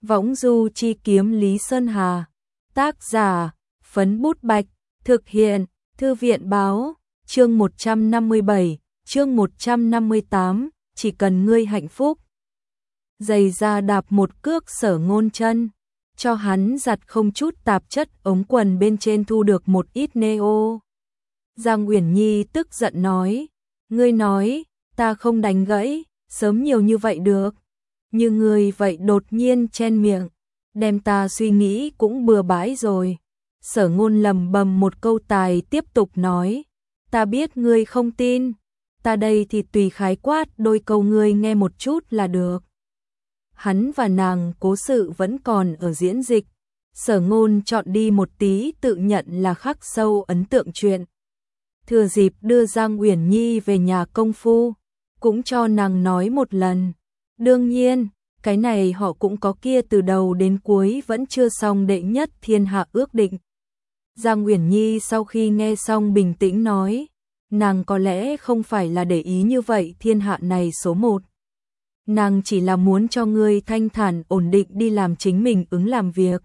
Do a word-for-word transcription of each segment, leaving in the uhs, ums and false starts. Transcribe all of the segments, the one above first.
Võng du chi kiếm Lý Sơn Hà. Tác giả, Phấn Bút Bạch. Thực hiện, Thư viện Báo. Chương một trăm năm mươi bảy, chương một trăm năm mươi tám, chỉ cần ngươi hạnh phúc. Giày da đạp một cước Sở Ngôn chân, cho hắn giặt không chút tạp chất, ống quần bên trên thu được một ít neo. Giang Uyển Nhi tức giận nói, ngươi nói, ta không đánh gãy, sớm nhiều như vậy được. Như ngươi vậy đột nhiên chen miệng, đem ta suy nghĩ cũng bừa bãi rồi. Sở Ngôn lầm bầm một câu tài tiếp tục nói, ta biết ngươi không tin, ta đây thì tùy khái quát đôi câu ngươi nghe một chút là được. Hắn và nàng cố sự vẫn còn ở diễn dịch, Sở Ngôn chọn đi một tí tự nhận là khắc sâu ấn tượng chuyện. Thừa dịp đưa Giang Uyển Nhi về nhà công phu, cũng cho nàng nói một lần. Đương nhiên, cái này họ cũng có kia từ đầu đến cuối vẫn chưa xong đệ nhất thiên hạ ước định. Giang Uyển Nhi sau khi nghe xong bình tĩnh nói, nàng có lẽ không phải là để ý như vậy thiên hạ này số một. Nàng chỉ là muốn cho ngươi thanh thản ổn định đi làm chính mình ứng làm việc.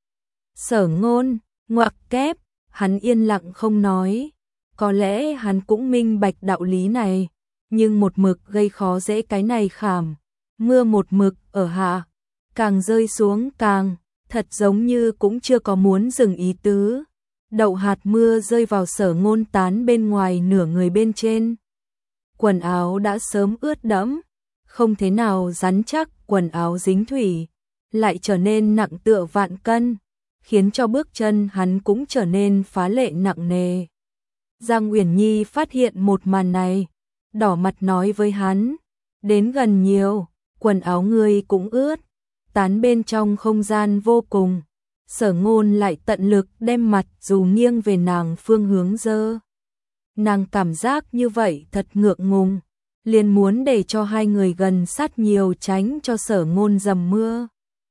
Sở Ngôn, ngoặc kép, hắn yên lặng không nói. Có lẽ hắn cũng minh bạch đạo lý này, nhưng một mực gây khó dễ cái này khảm. Mưa một mực ở hạ, càng rơi xuống càng, thật giống như cũng chưa có muốn dừng ý tứ. Đậu hạt mưa rơi vào Sở Ngôn tán bên ngoài nửa người bên trên. Quần áo đã sớm ướt đẫm, không thế nào rắn chắc, quần áo dính thủy, lại trở nên nặng tựa vạn cân, khiến cho bước chân hắn cũng trở nên phá lệ nặng nề. Giang Uyển Nhi phát hiện một màn này, đỏ mặt nói với hắn, đến gần nhiều, quần áo ngươi cũng ướt, tán bên trong không gian vô cùng. Sở Ngôn lại tận lực đem mặt dù nghiêng về nàng phương hướng dơ. Nàng cảm giác như vậy thật ngượng ngùng, liền muốn để cho hai người gần sát nhiều tránh cho Sở Ngôn dầm mưa.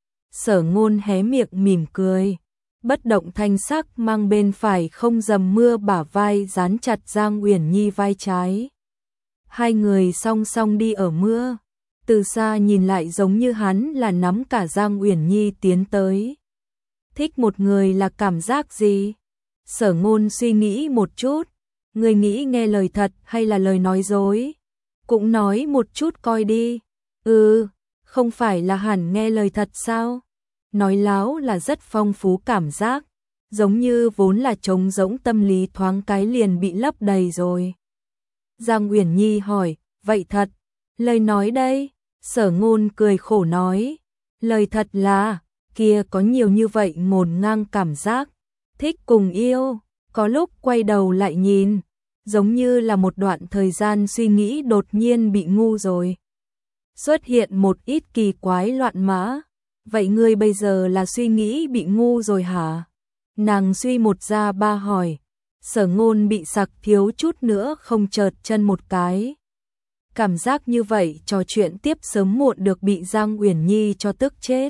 Sở Ngôn hé miệng mỉm cười, bất động thanh sắc mang bên phải không dầm mưa bả vai dán chặt Giang Uyển Nhi vai trái. Hai người song song đi ở mưa, từ xa nhìn lại giống như hắn là nắm cả Giang Uyển Nhi tiến tới. Thích một người là cảm giác gì? Sở Ngôn suy nghĩ một chút, người nghĩ nghe lời thật hay là lời nói dối? Cũng nói một chút coi đi. Ừ, không phải là hẳn nghe lời thật sao? Nói láo là rất phong phú cảm giác, giống như vốn là trống rỗng tâm lý thoáng cái liền bị lấp đầy rồi. Giang Uyển Nhi hỏi, vậy thật, lời nói đây? Sở Ngôn cười khổ nói, lời thật là, kia có nhiều như vậy ngổn ngang cảm giác, thích cùng yêu, có lúc quay đầu lại nhìn, giống như là một đoạn thời gian suy nghĩ đột nhiên bị ngu rồi. Xuất hiện một ít kỳ quái loạn mã, vậy ngươi bây giờ là suy nghĩ bị ngu rồi hả? Nàng suy một ra ba hỏi, Sở Ngôn bị sặc thiếu chút nữa không chợt chân một cái. Cảm giác như vậy trò chuyện tiếp sớm muộn được bị Giang Uyển Nhi cho tức chết.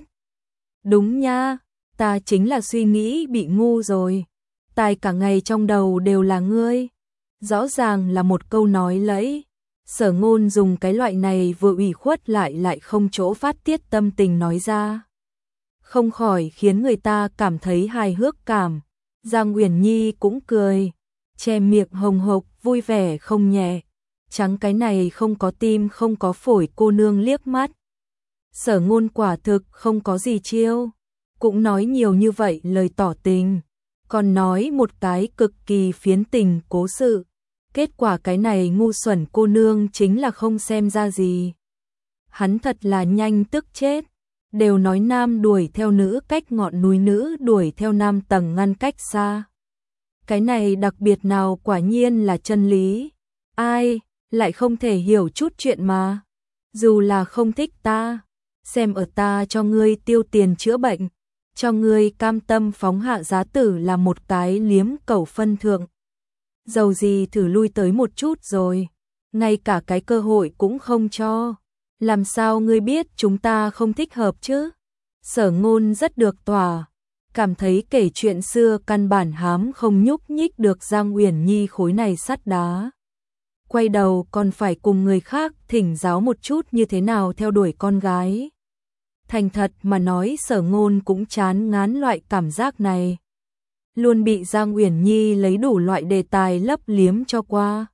Đúng nha, ta chính là suy nghĩ bị ngu rồi. Tai cả ngày trong đầu đều là ngươi. Rõ ràng là một câu nói lẫy. Sở Ngôn dùng cái loại này vừa ủy khuất lại lại không chỗ phát tiết tâm tình nói ra. Không khỏi khiến người ta cảm thấy hài hước cảm. Giang Uyển Nhi cũng cười, che miệng hồng hộc vui vẻ không nhẹ. Trắng cái này không có tim không có phổi cô nương liếc mắt. Sở Ngôn quả thực không có gì chiêu, cũng nói nhiều như vậy lời tỏ tình, còn nói một cái cực kỳ phiến tình cố sự. Kết quả cái này ngu xuẩn cô nương chính là không xem ra gì. Hắn thật là nhanh tức chết, đều nói nam đuổi theo nữ cách ngọn núi, nữ đuổi theo nam tầng ngăn cách xa. Cái này đặc biệt nào quả nhiên là chân lý. Ai lại không thể hiểu chút chuyện mà. Dù là không thích ta, xem ở ta cho ngươi tiêu tiền chữa bệnh, cho ngươi cam tâm phóng hạ giá tử là một cái liếm cẩu phân thượng. Dầu gì thử lui tới một chút rồi, ngay cả cái cơ hội cũng không cho. Làm sao ngươi biết chúng ta không thích hợp chứ? Sở Ngôn rất được tỏa, cảm thấy kể chuyện xưa căn bản hám không nhúc nhích được Giang Uyển Nhi khối này sắt đá. Quay đầu còn phải cùng người khác thỉnh giáo một chút như thế nào theo đuổi con gái. Thành thật mà nói Sở Ngôn cũng chán ngán loại cảm giác này. Luôn bị Giang Uyển Nhi lấy đủ loại đề tài lấp liếm cho qua.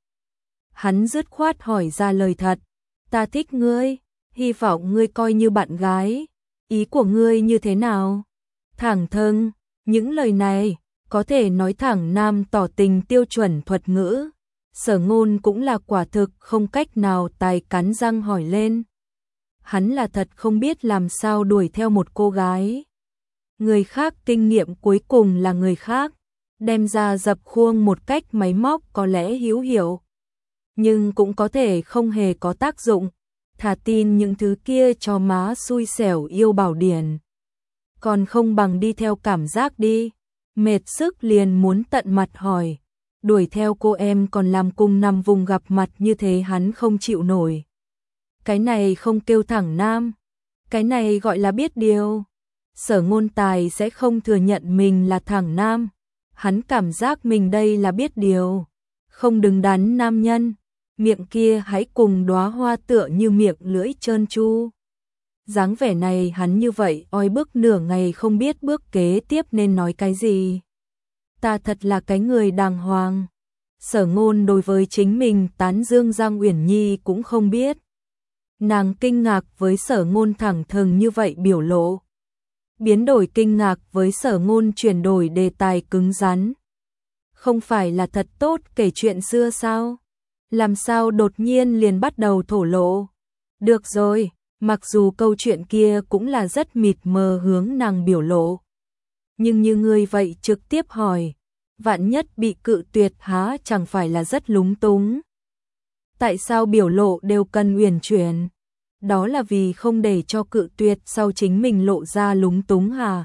Hắn dứt khoát hỏi ra lời thật. Ta thích ngươi, hy vọng ngươi coi như bạn gái. Ý của ngươi như thế nào? Thẳng thừng, những lời này có thể nói thẳng nam tỏ tình tiêu chuẩn thuật ngữ. Sở Ngôn cũng là quả thực không cách nào tài cắn răng hỏi lên. Hắn là thật không biết làm sao đuổi theo một cô gái. Người khác kinh nghiệm cuối cùng là người khác, đem ra dập khuôn một cách máy móc có lẽ hữu hiệu, nhưng cũng có thể không hề có tác dụng. Thà tin những thứ kia cho má xui xẻo yêu Bảo Điển, còn không bằng đi theo cảm giác đi. Mệt sức liền muốn tận mặt hỏi, đuổi theo cô em còn làm cùng nằm vùng gặp mặt như thế hắn không chịu nổi. Cái này không kêu thẳng nam, cái này gọi là biết điều. Sở Ngôn Tài sẽ không thừa nhận mình là thẳng nam, hắn cảm giác mình đây là biết điều, không đứng đắn nam nhân. Miệng kia hãy cùng đóa hoa tựa như miệng lưỡi trơn tru. Dáng vẻ này hắn như vậy oi bức nửa ngày không biết bước kế tiếp nên nói cái gì. Ta thật là cái người đàng hoàng. Sở Ngôn đối với chính mình tán dương Giang Uyển Nhi cũng không biết. Nàng kinh ngạc với Sở Ngôn thẳng thừng như vậy biểu lộ. Biến đổi kinh ngạc với Sở Ngôn chuyển đổi đề tài cứng rắn. Không phải là thật tốt kể chuyện xưa sao? Làm sao đột nhiên liền bắt đầu thổ lộ? Được rồi, mặc dù câu chuyện kia cũng là rất mịt mờ hướng nàng biểu lộ. Nhưng như ngươi vậy trực tiếp hỏi, vạn nhất bị cự tuyệt há chẳng phải là rất lúng túng. Tại sao biểu lộ đều cần uyển chuyển? Đó là vì không để cho cự tuyệt sau chính mình lộ ra lúng túng hả?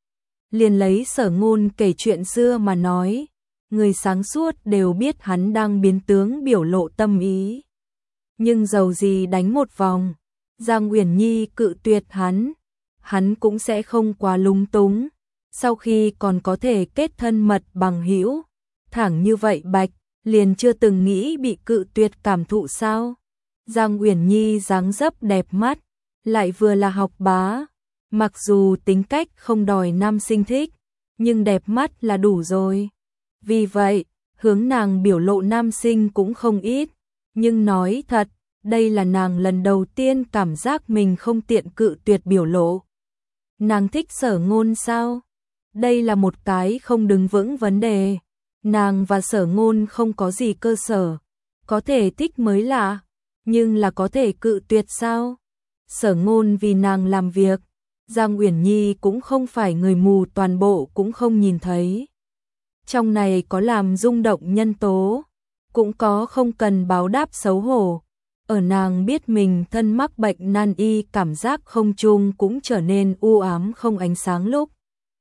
Liền lấy Sở Ngôn kể chuyện xưa mà nói, người sáng suốt đều biết hắn đang biến tướng biểu lộ tâm ý. Nhưng dầu gì đánh một vòng, Giang Uyển Nhi cự tuyệt hắn, hắn cũng sẽ không quá lúng túng. Sau khi còn có thể kết thân mật bằng hữu, thẳng như vậy bạch, liền chưa từng nghĩ bị cự tuyệt cảm thụ sao? Giang Uyển Nhi dáng dấp đẹp mắt, lại vừa là học bá, mặc dù tính cách không đòi nam sinh thích, nhưng đẹp mắt là đủ rồi. Vì vậy, hướng nàng biểu lộ nam sinh cũng không ít, nhưng nói thật, đây là nàng lần đầu tiên cảm giác mình không tiện cự tuyệt biểu lộ. Nàng thích Sở Ngôn sao? Đây là một cái không đứng vững vấn đề. Nàng và Sở Ngôn không có gì cơ sở, có thể thích mới lạ, nhưng là có thể cự tuyệt sao? Sở Ngôn vì nàng làm việc, Giang Uyển Nhi cũng không phải người mù toàn bộ cũng không nhìn thấy. Trong này có làm rung động nhân tố, cũng có không cần báo đáp xấu hổ. Ở nàng biết mình thân mắc bệnh nan y cảm giác không chung cũng trở nên u ám không ánh sáng lúc.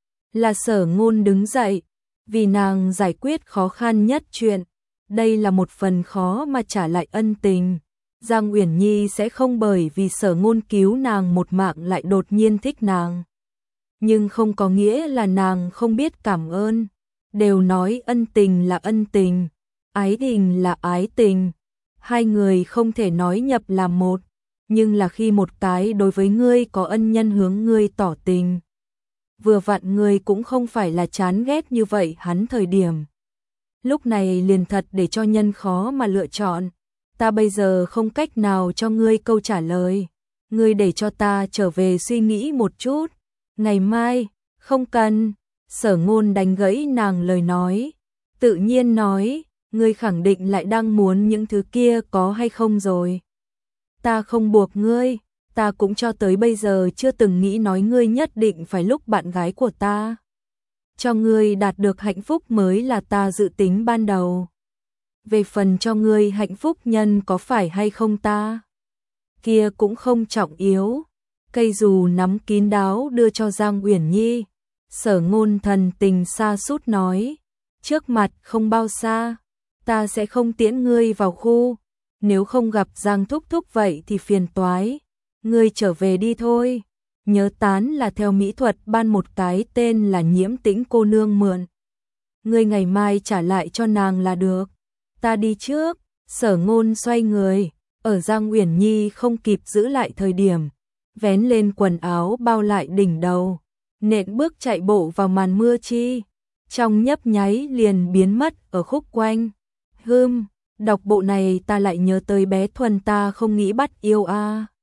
Là Sở Ngôn đứng dậy, vì nàng giải quyết khó khăn nhất chuyện. Đây là một phần khó mà trả lại ân tình. Giang Uyển Nhi sẽ không bởi vì Sở Ngôn cứu nàng một mạng lại đột nhiên thích nàng. Nhưng không có nghĩa là nàng không biết cảm ơn. Đều nói ân tình là ân tình, ái tình là ái tình. Hai người không thể nói nhập làm một, nhưng là khi một cái đối với ngươi có ân nhân hướng ngươi tỏ tình. Vừa vặn ngươi cũng không phải là chán ghét như vậy hắn thời điểm. Lúc này liền thật để cho nhân khó mà lựa chọn. Ta bây giờ không cách nào cho ngươi câu trả lời. Ngươi để cho ta trở về suy nghĩ một chút. Ngày mai, không cần. Sở Ngôn đánh gãy nàng lời nói. Tự nhiên nói, ngươi khẳng định lại đang muốn những thứ kia có hay không rồi. Ta không buộc ngươi, ta cũng cho tới bây giờ chưa từng nghĩ nói ngươi nhất định phải lúc bạn gái của ta. Cho ngươi đạt được hạnh phúc mới là ta dự tính ban đầu. Về phần cho ngươi hạnh phúc nhân có phải hay không ta, kia cũng không trọng yếu. Cây dù nắm kín đáo đưa cho Giang Uyển Nhi. Sở Ngôn thần tình xa sút nói, trước mặt không bao xa, ta sẽ không tiễn ngươi vào khu, nếu không gặp Giang thúc thúc vậy thì phiền toái, ngươi trở về đi thôi. Nhớ tán là theo mỹ thuật ban một cái tên là Nhiễm Tĩnh cô nương mượn. Ngươi ngày mai trả lại cho nàng là được. Ta đi trước. Sở Ngôn xoay người, ở Giang Uyển Nhi không kịp giữ lại thời điểm, vén lên quần áo bao lại đỉnh đầu, nện bước chạy bộ vào màn mưa chi. Trong nhấp nháy liền biến mất ở khúc quanh. Hưm, đọc bộ này ta lại nhớ tới bé Thuần ta không nghĩ bắt yêu a. À.